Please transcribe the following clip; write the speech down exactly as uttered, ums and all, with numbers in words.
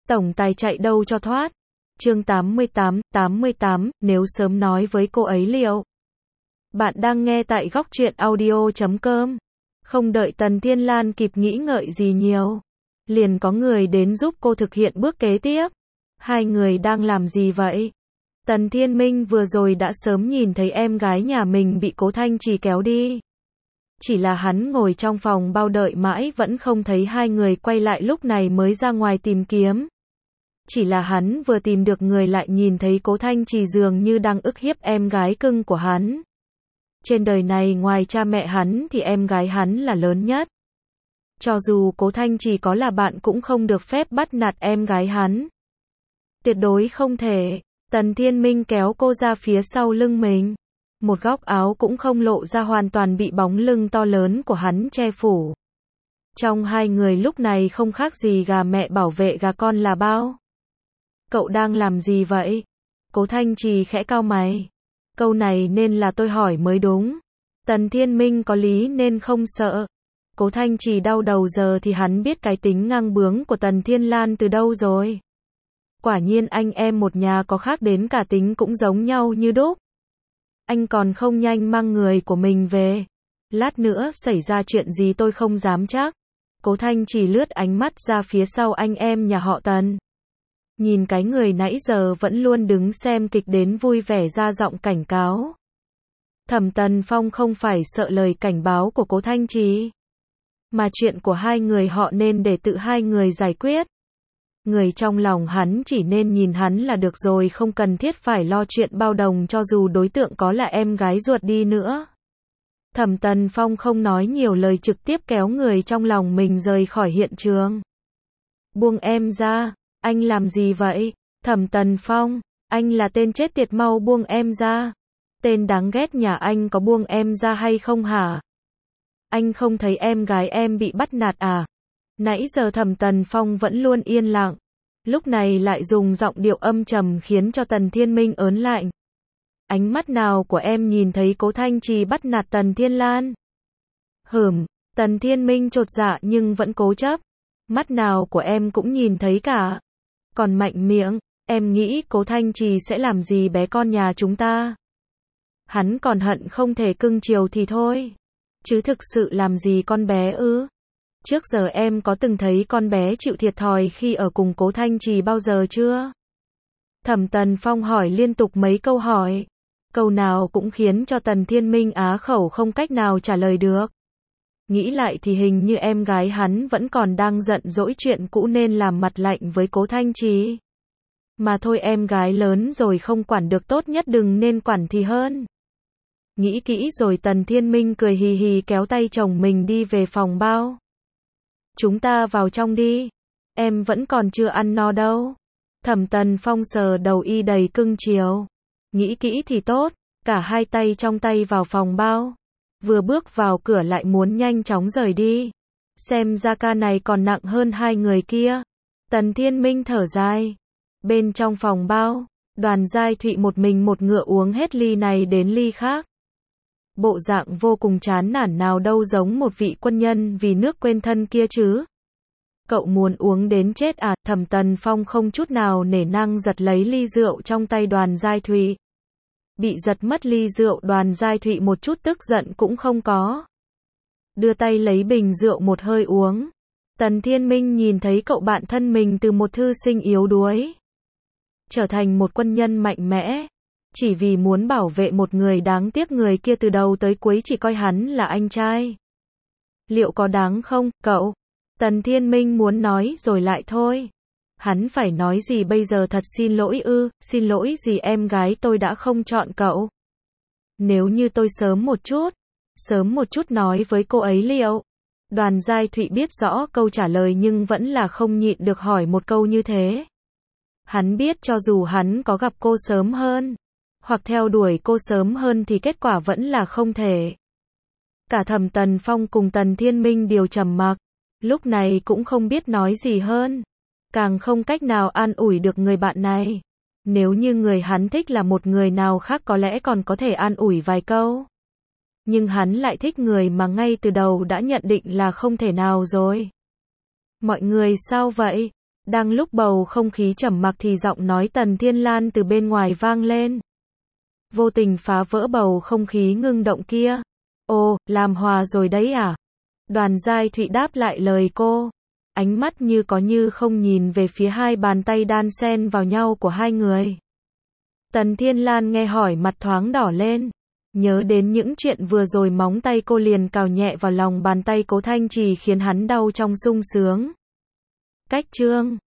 Tổng tài chạy đâu cho thoát. Chương tám mươi tám, tám mươi tám, nếu sớm nói với cô ấy liệu. Bạn đang nghe tại góc truyện audio chấm com. Không đợi Tần Thiên Lan kịp nghĩ ngợi gì nhiều, liền có người đến giúp cô thực hiện bước kế tiếp. Hai người đang làm gì vậy? Tần Thiên Minh vừa rồi đã sớm nhìn thấy em gái nhà mình bị Cố Thanh Trì kéo đi. Chỉ là hắn ngồi trong phòng bao đợi mãi vẫn không thấy hai người quay lại, lúc này mới ra ngoài tìm kiếm. Chỉ là hắn vừa tìm được người lại nhìn thấy Cố Thanh Trì dường như đang ức hiếp em gái cưng của hắn. Trên đời này ngoài cha mẹ hắn thì em gái hắn là lớn nhất. Cho dù Cố Thanh Trì có là bạn cũng không được phép bắt nạt em gái hắn. Tuyệt đối không thể. Tần Thiên Minh kéo cô ra phía sau lưng mình. Một góc áo cũng không lộ ra, hoàn toàn bị bóng lưng to lớn của hắn che phủ. Trong hai người lúc này không khác gì gà mẹ bảo vệ gà con là bao. Cậu đang làm gì vậy? Cố Thanh Trì khẽ cau mày. Câu này nên là tôi hỏi mới đúng. Tần Thiên Minh có lý nên không sợ. Cố Thanh Trì đau đầu, giờ thì hắn biết cái tính ngang bướng của Tần Thiên Lan từ đâu rồi. Quả nhiên anh em một nhà có khác đến cả tính cũng giống nhau như đúc. Anh còn không nhanh mang người của mình về. Lát nữa xảy ra chuyện gì tôi không dám chắc. Cố Thanh Trì lướt ánh mắt ra phía sau anh em nhà họ Tần. Nhìn cái người nãy giờ vẫn luôn đứng xem kịch đến vui vẻ ra giọng cảnh cáo. Thẩm Tần Phong không phải sợ lời cảnh báo của Cố Thanh Trì, mà chuyện của hai người họ nên để tự hai người giải quyết. Người trong lòng hắn chỉ nên nhìn hắn là được rồi, không cần thiết phải lo chuyện bao đồng cho dù đối tượng có là em gái ruột đi nữa. Thẩm Tần Phong không nói nhiều lời, trực tiếp kéo người trong lòng mình rời khỏi hiện trường. Buông em ra, anh làm gì vậy? Thẩm Tần Phong, anh là tên chết tiệt, mau buông em ra. Tên đáng ghét nhà anh có buông em ra hay không hả? Anh không thấy em gái em bị bắt nạt à? Nãy giờ Thẩm Tần Phong vẫn luôn yên lặng, lúc này lại dùng giọng điệu âm trầm khiến cho Tần Thiên Minh ớn lạnh. Ánh mắt nào của em nhìn thấy Cố Thanh Trì bắt nạt Tần Thiên Lan? Hửm, Tần Thiên Minh chột dạ nhưng vẫn cố chấp. Mắt nào của em cũng nhìn thấy cả. Còn mạnh miệng, em nghĩ Cố Thanh Trì sẽ làm gì bé con nhà chúng ta? Hắn còn hận không thể cưng chiều thì thôi, chứ thực sự làm gì con bé ư? Trước giờ em có từng thấy con bé chịu thiệt thòi khi ở cùng Cố Thanh Trì bao giờ chưa? Thẩm Tần Phong hỏi liên tục mấy câu hỏi. Câu nào cũng khiến cho Tần Thiên Minh á khẩu không cách nào trả lời được. Nghĩ lại thì hình như em gái hắn vẫn còn đang giận dỗi chuyện cũ nên làm mặt lạnh với Cố Thanh Trì. Mà thôi, em gái lớn rồi không quản được, tốt nhất đừng nên quản thì hơn. Nghĩ kỹ rồi Tần Thiên Minh cười hì hì kéo tay chồng mình đi về phòng bao. Chúng ta vào trong đi. Em vẫn còn chưa ăn no đâu. Thẩm Tần Phong sờ đầu y đầy cưng chiều. Nghĩ kỹ thì tốt. Cả hai tay trong tay vào phòng bao. Vừa bước vào cửa lại muốn nhanh chóng rời đi. Xem ra ca này còn nặng hơn hai người kia. Tần Thiên Minh thở dài. Bên trong phòng bao, Đoàn Giai Thụy một mình một ngựa uống hết ly này đến ly khác. Bộ dạng vô cùng chán nản, nào đâu giống một vị quân nhân vì nước quên thân kia chứ. Cậu muốn uống đến chết à? Thẩm Tần Phong không chút nào nể nang giật lấy ly rượu trong tay Đoàn Giai Thụy. Bị giật mất ly rượu, Đoàn Giai Thụy một chút tức giận cũng không có. Đưa tay lấy bình rượu một hơi uống. Tần Thiên Minh nhìn thấy cậu bạn thân mình từ một thư sinh yếu đuối trở thành một quân nhân mạnh mẽ. Chỉ vì muốn bảo vệ một người đáng tiếc người kia từ đầu tới cuối chỉ coi hắn là anh trai. Liệu có đáng không, cậu? Tần Thiên Minh muốn nói rồi lại thôi. Hắn phải nói gì bây giờ? Thật xin lỗi ư? Xin lỗi gì, em gái tôi đã không chọn cậu. Nếu như tôi sớm một chút, sớm một chút nói với cô ấy liệu? Đoàn Giai Thụy biết rõ câu trả lời nhưng vẫn là không nhịn được hỏi một câu như thế. Hắn biết cho dù hắn có gặp cô sớm hơn, hoặc theo đuổi cô sớm hơn thì kết quả vẫn là không thể. Cả Thẩm Tần Phong cùng Tần Thiên Minh đều trầm mặc, lúc này cũng không biết nói gì hơn, càng không cách nào an ủi được người bạn này. Nếu như người hắn thích là một người nào khác có lẽ còn có thể an ủi vài câu. Nhưng hắn lại thích người mà ngay từ đầu đã nhận định là không thể nào rồi. Mọi người sao vậy? Đang lúc bầu không khí trầm mặc thì giọng nói Tần Thiên Lan từ bên ngoài vang lên. Vô tình phá vỡ bầu không khí ngưng động kia. Ồ, làm hòa rồi đấy à? Đoàn Giai Thụy đáp lại lời cô. Ánh mắt như có như không nhìn về phía hai bàn tay đan xen vào nhau của hai người. Tần Thiên Lan nghe hỏi mặt thoáng đỏ lên. Nhớ đến những chuyện vừa rồi móng tay cô liền cào nhẹ vào lòng bàn tay Cố Thanh Trì khiến hắn đau trong sung sướng. Cách chương